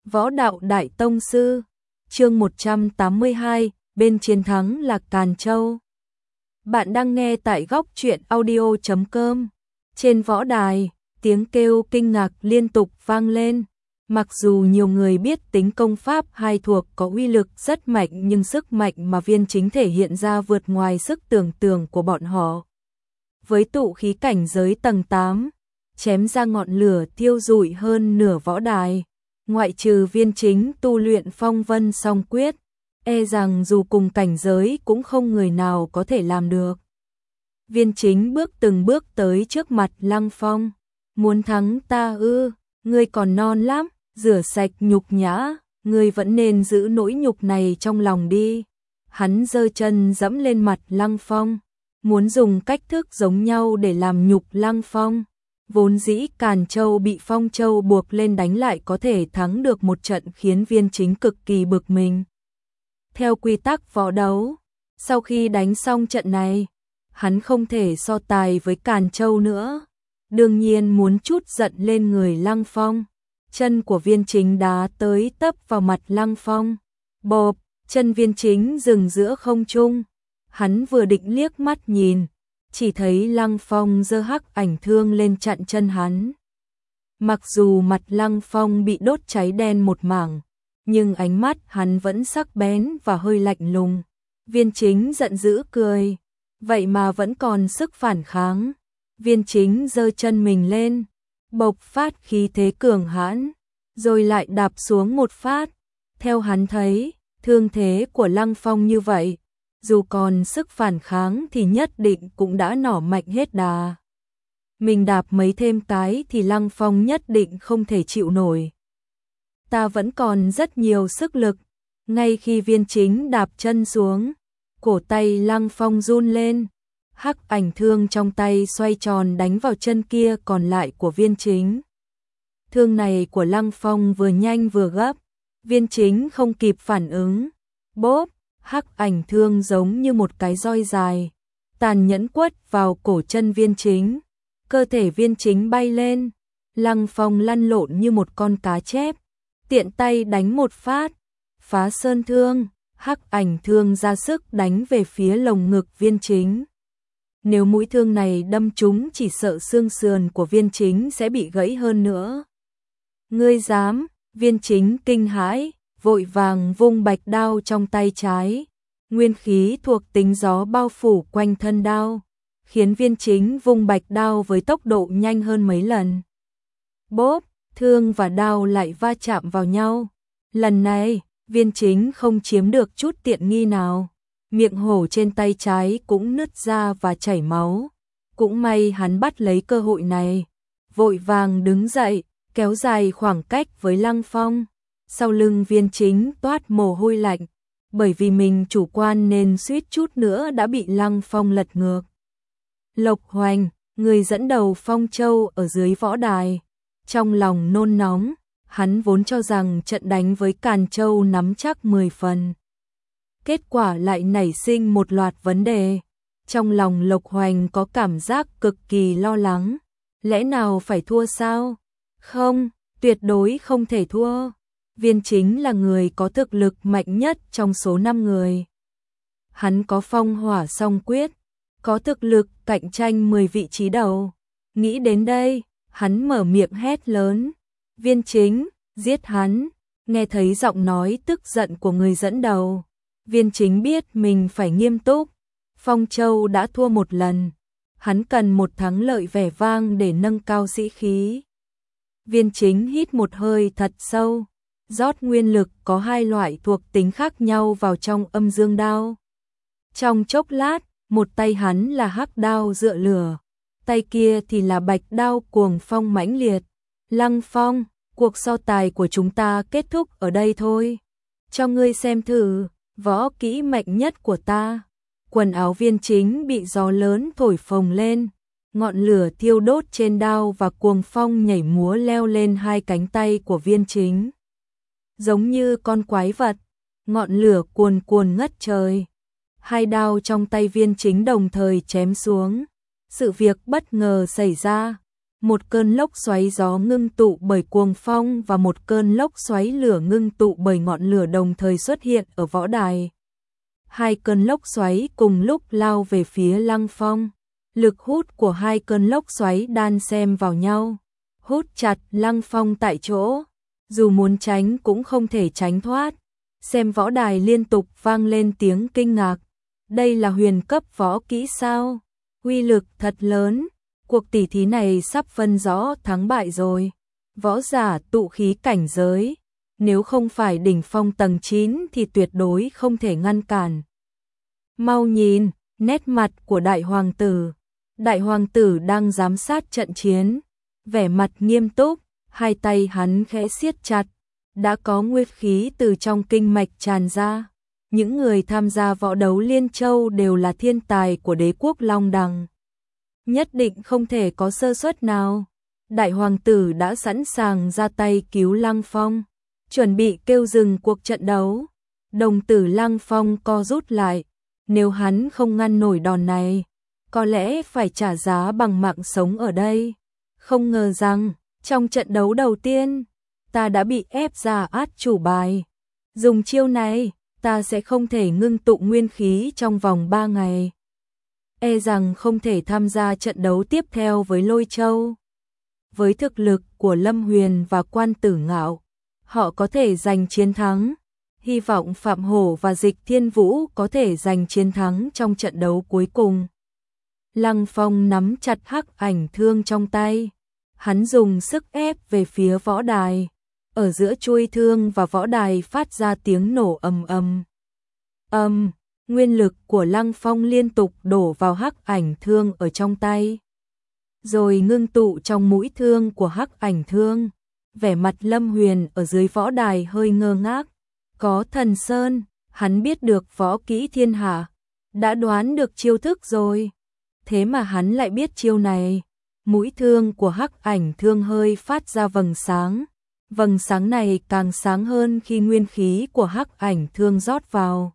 Võ đạo đại tông sư, chương 182, bên chiến thắng là Càn Châu. Bạn đang nghe tại góc truyện audio.com. Trên võ đài, tiếng kêu kinh ngạc liên tục vang lên. Mặc dù nhiều người biết tính công pháp hai thuộc có uy lực rất mạnh, nhưng sức mạnh mà Viên Chính thể hiện ra vượt ngoài sức tưởng tượng của bọn họ. Với tụ khí cảnh giới tầng 8, chém ra ngọn lửa thiêu rụi hơn nửa võ đài. Ngoại trừ Viên Chính tu luyện phong vân song quyết, e rằng dù cùng cảnh giới cũng không người nào có thể làm được. Viên Chính từng bước tới trước mặt Lăng Phong. Muốn thắng ta ư? Ngươi còn non lắm, rửa sạch nhục nhã, ngươi vẫn nên giữ nỗi nhục này trong lòng đi. Hắn giơ chân dẫm lên mặt Lăng Phong, muốn dùng cách thức giống nhau để làm nhục Lăng Phong. Vốn dĩ Càn Châu bị Phong Châu buộc lên đánh lại có thể thắng được một trận, khiến Viên Chính cực kỳ bực mình. Theo quy tắc võ đấu, sau khi đánh xong trận này, hắn không thể so tài với Càn Châu nữa. Đương nhiên muốn chút giận lên người Lăng Phong. Chân của Viên Chính đá tới tấp vào mặt Lăng Phong. Bộp, chân Viên Chính dừng giữa không trung. Hắn vừa định liếc mắt nhìn, chỉ thấy Lăng Phong giơ hắc ảnh thương lên chặn chân hắn. Mặc dù mặt Lăng Phong bị đốt cháy đen một mảng, nhưng ánh mắt hắn vẫn sắc bén và hơi lạnh lùng. Viên Chính giận dữ cười, vậy mà vẫn còn sức phản kháng. Viên Chính giơ chân mình lên, bộc phát khí thế cường hãn, rồi lại đạp xuống một phát. Theo hắn thấy, thương thế của Lăng Phong như vậy, dù còn sức phản kháng thì nhất định cũng đã nỏ mạnh hết đà. Mình đạp mấy thêm cái thì Lăng Phong nhất định không thể chịu nổi. Ta vẫn còn rất nhiều sức lực. Ngay khi Viên Chính đạp chân xuống, cổ tay Lăng Phong run lên. Hắc ảnh thương trong tay xoay tròn đánh vào chân kia còn lại của Viên Chính. Thương này của Lăng Phong vừa nhanh vừa gấp, Viên Chính không kịp phản ứng. Bốp, hắc ảnh thương giống như một cái roi dài, tàn nhẫn quất vào cổ chân Viên Chính. Cơ thể Viên Chính bay lên, Lăng Phong lăn lộn như một con cá chép, tiện tay đánh một phát, phá sơn thương. Hắc ảnh thương ra sức đánh về phía lồng ngực Viên Chính. Nếu mũi thương này đâm trúng, chỉ sợ xương sườn của Viên Chính sẽ bị gãy hơn nữa. Ngươi dám? Viên Chính kinh hãi, vội vàng vung bạch đao trong tay trái. Nguyên khí thuộc tính gió bao phủ quanh thân đao, khiến Viên Chính vung bạch đao với tốc độ nhanh hơn mấy lần. Bốp, thương và đao lại va chạm vào nhau. Lần này, Viên Chính không chiếm được chút tiện nghi nào. Miệng hổ trên tay trái cũng nứt ra và chảy máu. Cũng may hắn bắt lấy cơ hội này, vội vàng đứng dậy, kéo dài khoảng cách với Lăng Phong. Sau lưng Viên Chính toát mồ hôi lạnh, bởi vì mình chủ quan nên suýt chút nữa đã bị Lăng Phong lật ngược. Lộc Hoành, người dẫn đầu Phong Châu ở dưới võ đài, trong lòng nôn nóng. Hắn vốn cho rằng trận đánh với Càn Châu nắm chắc 10 phần. Kết quả lại nảy sinh một loạt vấn đề. Trong lòng Lộc Hoành có cảm giác cực kỳ lo lắng. Lẽ nào phải thua sao? Không, tuyệt đối không thể thua. Viên Chính là người có thực lực mạnh nhất trong số 5 người. Hắn có phong hỏa song quyết, có thực lực cạnh tranh 10 vị trí đầu. Nghĩ đến đây, hắn mở miệng hét lớn. Viên Chính, giết hắn. Nghe thấy giọng nói tức giận của người dẫn đầu, Viên Chính biết mình phải nghiêm túc. Phong Châu đã thua một lần, hắn cần một thắng lợi vẻ vang để nâng cao sĩ khí. Viên Chính hít một hơi thật sâu, rót nguyên lực có hai loại thuộc tính khác nhau vào trong âm dương đao. Trong chốc lát, một tay hắn là hắc đao dựa lửa, tay kia thì là bạch đao cuồng phong mãnh liệt. Lăng Phong, cuộc so tài của chúng ta kết thúc ở đây thôi. Cho ngươi xem thử võ kỹ mạnh nhất của ta. Quần áo Viên Chính bị gió lớn thổi phồng lên, ngọn lửa thiêu đốt trên đao và cuồng phong nhảy múa leo lên hai cánh tay của Viên Chính. Giống như con quái vật, ngọn lửa cuồn cuồn ngất trời. Hai đao trong tay Viên Chính đồng thời chém xuống. Sự việc bất ngờ xảy ra. một cơn lốc xoáy gió ngưng tụ bởi cuồng phong và một cơn lốc xoáy lửa ngưng tụ bởi ngọn lửa đồng thời xuất hiện ở võ đài. Hai cơn lốc xoáy cùng lúc lao về phía Lăng Phong. Lực hút của hai cơn lốc xoáy đan xen vào nhau, hút chặt Lăng Phong tại chỗ, dù muốn tránh cũng không thể tránh thoát. Xem võ đài liên tục vang lên tiếng kinh ngạc. Đây là huyền cấp võ kỹ sao? Uy lực thật lớn. Cuộc tỷ thí này sắp phân rõ thắng bại rồi. Võ giả tụ khí cảnh giới, nếu không phải đỉnh phong tầng 9 thì tuyệt đối không thể ngăn cản. Mau nhìn, nét mặt của đại hoàng tử. Đại hoàng tử đang giám sát trận chiến, vẻ mặt nghiêm túc, hai tay hắn khẽ siết chặt, đã có nguyên khí từ trong kinh mạch tràn ra. Những người tham gia võ đấu Liên Châu đều là thiên tài của đế quốc Long Đằng. Nhất định không thể có sơ suất nào. Đại hoàng tử đã sẵn sàng ra tay cứu Lăng Phong, chuẩn bị kêu dừng cuộc trận đấu. Đồng tử Lăng Phong co rút lại, nếu hắn không ngăn nổi đòn này, có lẽ phải trả giá bằng mạng sống ở đây. Không ngờ rằng, trong trận đấu đầu tiên, ta đã bị ép ra át chủ bài. Dùng chiêu này, ta sẽ không thể ngưng tụ nguyên khí trong vòng 3 ngày. E rằng không thể tham gia trận đấu tiếp theo với Lôi Châu. Với thực lực của Lâm Huyền và Quan Tử Ngạo, họ có thể giành chiến thắng. Hy vọng Phạm Hổ và Dịch Thiên Vũ có thể giành chiến thắng trong trận đấu cuối cùng. Lăng Phong nắm chặt hắc ảnh thương trong tay. Hắn dùng sức ép về phía võ đài. Ở giữa chuôi thương và võ đài phát ra tiếng nổ ầm ầm. Nguyên lực của Lăng Phong liên tục đổ vào hắc ảnh thương ở trong tay, rồi ngưng tụ trong mũi thương của hắc ảnh thương. Vẻ mặt Lâm Huyền ở dưới võ đài hơi ngơ ngác. Có Thần Sơn, hắn biết được võ kỹ thiên hạ, đã đoán được chiêu thức rồi. Thế mà hắn lại biết chiêu này. Mũi thương của hắc ảnh thương hơi phát ra vầng sáng. Vầng sáng này càng sáng hơn khi nguyên khí của hắc ảnh thương rót vào.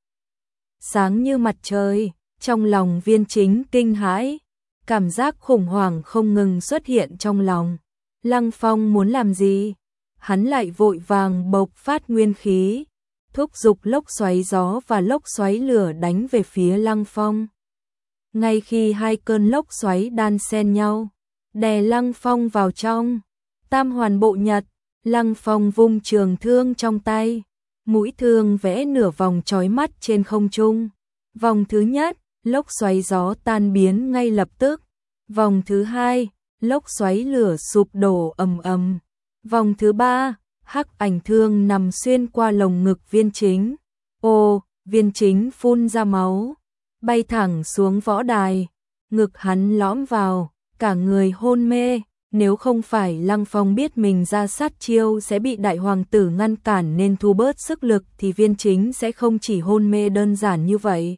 Sáng như mặt trời, trong lòng Viên Chính kinh hãi. Cảm giác khủng hoảng không ngừng xuất hiện trong lòng. Lăng Phong muốn làm gì? Hắn lại vội vàng bộc phát nguyên khí, thúc giục lốc xoáy gió và lốc xoáy lửa đánh về phía Lăng Phong. Ngay khi hai cơn lốc xoáy đan xen nhau, đè Lăng Phong vào trong Tam Hoàn Bộ Nhật, Lăng Phong vung trường thương trong tay, mũi thương vẽ nửa vòng chói mắt trên không trung. Vòng thứ nhất, lốc xoáy gió tan biến ngay lập tức. Vòng thứ hai, lốc xoáy lửa sụp đổ ầm ầm. Vòng thứ ba, hắc ảnh thương nằm xuyên qua lồng ngực Viên Chính. Ô, Viên Chính phun ra máu, bay thẳng xuống võ đài, ngực hắn lõm vào, cả người hôn mê. Nếu không phải Lăng Phong biết mình ra sát chiêu sẽ bị đại hoàng tử ngăn cản nên thu bớt sức lực thì Viên Chính sẽ không chỉ hôn mê đơn giản như vậy.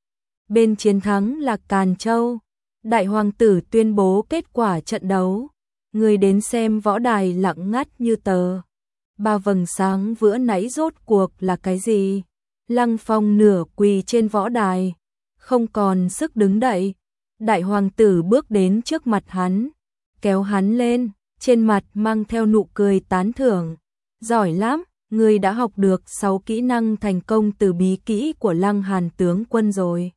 Bên chiến thắng là Càn Châu. Đại hoàng tử tuyên bố kết quả trận đấu. Người đến xem võ đài lặng ngắt như tờ. Ba vầng sáng vừa nãy rốt cuộc là cái gì? Lăng Phong nửa quỳ trên võ đài, không còn sức đứng dậy. Đại hoàng tử bước đến trước mặt hắn, kéo hắn lên, trên mặt mang theo nụ cười tán thưởng. Giỏi lắm, ngươi đã học được 6 kỹ năng thành công từ bí kỹ của Lăng Hàn tướng quân rồi.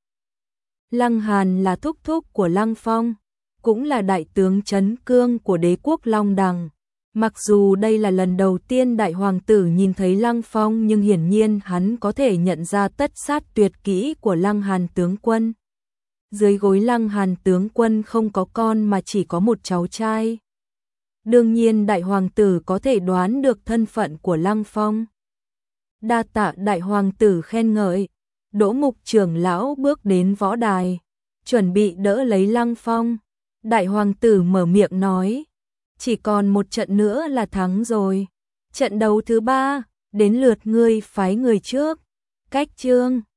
Lăng Hàn là thúc thúc của Lăng Phong, cũng là đại tướng Trấn Cương của đế quốc Long Đằng. Mặc dù đây là lần đầu tiên đại hoàng tử nhìn thấy Lăng Phong nhưng hiển nhiên hắn có thể nhận ra tất sát tuyệt kỹ của Lăng Hàn tướng quân. Dưới gối Lăng Hàn tướng quân không có con mà chỉ có một cháu trai. Đương nhiên đại hoàng tử có thể đoán được thân phận của Lăng Phong. Đa tạ đại hoàng tử khen ngợi. Đỗ Mục trưởng lão bước đến võ đài, chuẩn bị đỡ lấy Lăng Phong. Đại hoàng tử mở miệng nói, chỉ còn một trận nữa là thắng rồi. Trận đấu thứ 3, đến lượt ngươi phái người trước. Cách chương